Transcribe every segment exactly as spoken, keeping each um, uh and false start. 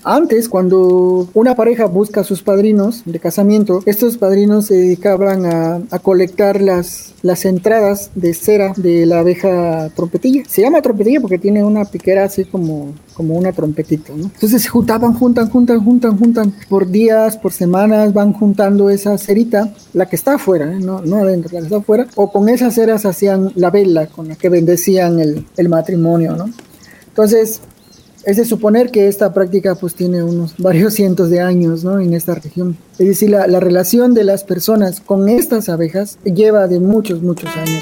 Antes, cuando una pareja busca a sus padrinos de casamiento, estos padrinos se dedicaban a, a colectar las, las entradas de cera de la abeja trompetilla. Se llama trompetilla porque tiene una piquera así como, como una trompetita, ¿no? Entonces se juntaban, juntan, juntan, juntan, juntan. Por días, por semanas van juntando esa cerita, la que está afuera, ¿eh? no, no adentro, la que está afuera. O con esas ceras hacían la vela con la que bendecían el, el matrimonio, ¿no? Entonces, es de suponer que esta práctica pues tiene unos varios cientos de años, ¿no? En esta región. Es decir, la, la relación de las personas con estas abejas lleva de muchos, muchos años.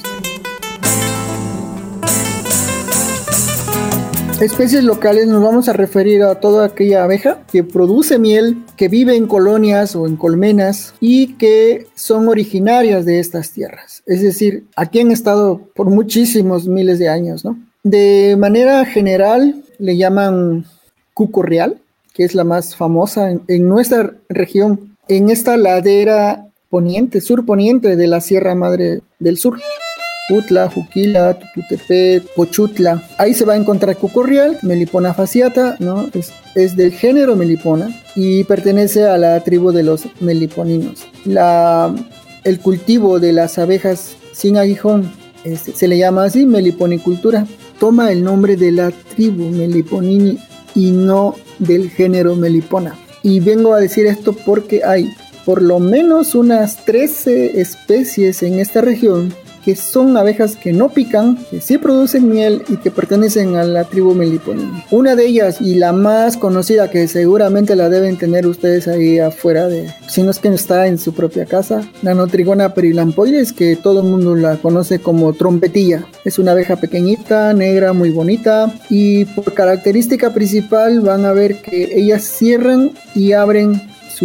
Especies locales, nos vamos a referir a toda aquella abeja que produce miel, que vive en colonias o en colmenas y que son originarias de estas tierras. Es decir, aquí han estado por muchísimos miles de años, ¿no? De manera general le llaman cuco real, que es la más famosa en, en nuestra región, en esta ladera poniente, surponiente de la Sierra Madre del Sur. Putla, Juquila, Tututepec, Pochutla. Ahí se va a encontrar cuco real, Melipona fasciata, ¿no? Es, es del género Melipona y pertenece a la tribu de los meliponinos. La, el cultivo de las abejas sin aguijón este, se le llama así, meliponicultura. Toma el nombre de la tribu Meliponini y no del género Melipona. Y vengo a decir esto porque hay por lo menos unas trece especies en esta región que son abejas que no pican, que sí producen miel y que pertenecen a la tribu Meliponini. Una de ellas, y la más conocida, que seguramente la deben tener ustedes ahí afuera de, si no es que no está en su propia casa, Nanotrigona perilampoides, que todo el mundo la conoce como trompetilla. Es una abeja pequeñita, negra, muy bonita, y por característica principal van a ver que ellas cierran y abren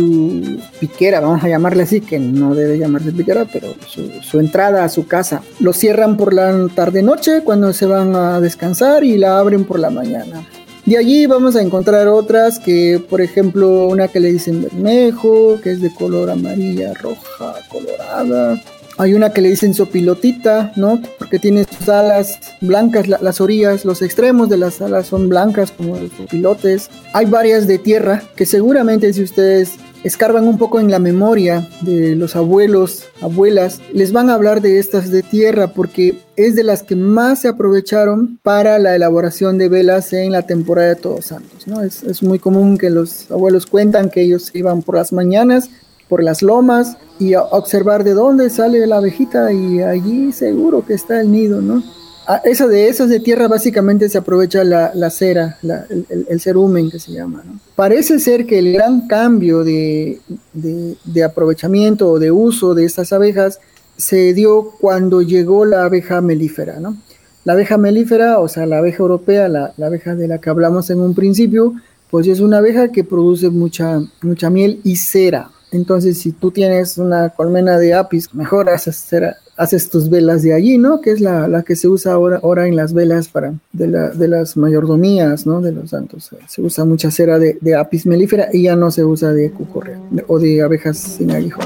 su piquera, vamos a llamarle así, que no debe llamarse piquera, pero su, su entrada a su casa. Lo cierran por la tarde-noche cuando se van a descansar y la abren por la mañana. De allí vamos a encontrar otras que, por ejemplo, una que le dicen bermejo, que es de color amarilla, roja, colorada. Hay una que le dicen sopilotita, ¿no? Porque tiene sus alas blancas, la, las orillas, los extremos de las alas son blancas como los sopilotes. Hay varias de tierra que seguramente si ustedes escarban un poco en la memoria de los abuelos, abuelas, les van a hablar de estas de tierra porque es de las que más se aprovecharon para la elaboración de velas en la temporada de Todos Santos, ¿no? Es, es muy común que los abuelos cuentan que ellos iban por las mañanas por las lomas y a observar de dónde sale la abejita y allí seguro que está el nido, ¿no? Ah, esa de esas de tierra básicamente se aprovecha la, la cera, la, el, el, el cerumen que se llama, ¿no? Parece ser que el gran cambio de, de, de aprovechamiento o de uso de estas abejas se dio cuando llegó la abeja melífera, ¿no? La abeja melífera, o sea, la abeja europea, la, la abeja de la que hablamos en un principio, pues es una abeja que produce mucha, mucha miel y cera. Entonces, si tú tienes una colmena de apis, mejor haces, cera, haces tus velas de allí, ¿no? Que es la, la que se usa ahora, ahora en las velas para, de, la, de las mayordomías, ¿no? De los santos. Se usa mucha cera de, de apis mellifera y ya no se usa de cuco real o de abejas sin aguijón.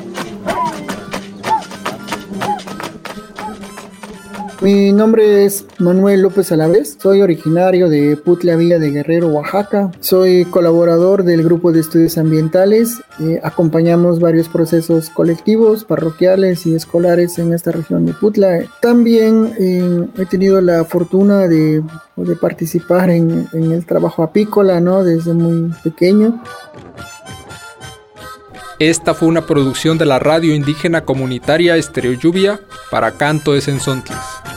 Mi nombre es Manuel López Alavés, soy originario de Putla Villa de Guerrero, Oaxaca. Soy colaborador del grupo de estudios ambientales. Eh, acompañamos varios procesos colectivos, parroquiales y escolares en esta región de Putla. También eh, he tenido la fortuna de, de participar en, en el trabajo apícola, ¿no? Desde muy pequeño. Esta fue una producción de la radio indígena comunitaria Estéreo Lluvia para Canto de Sensontles.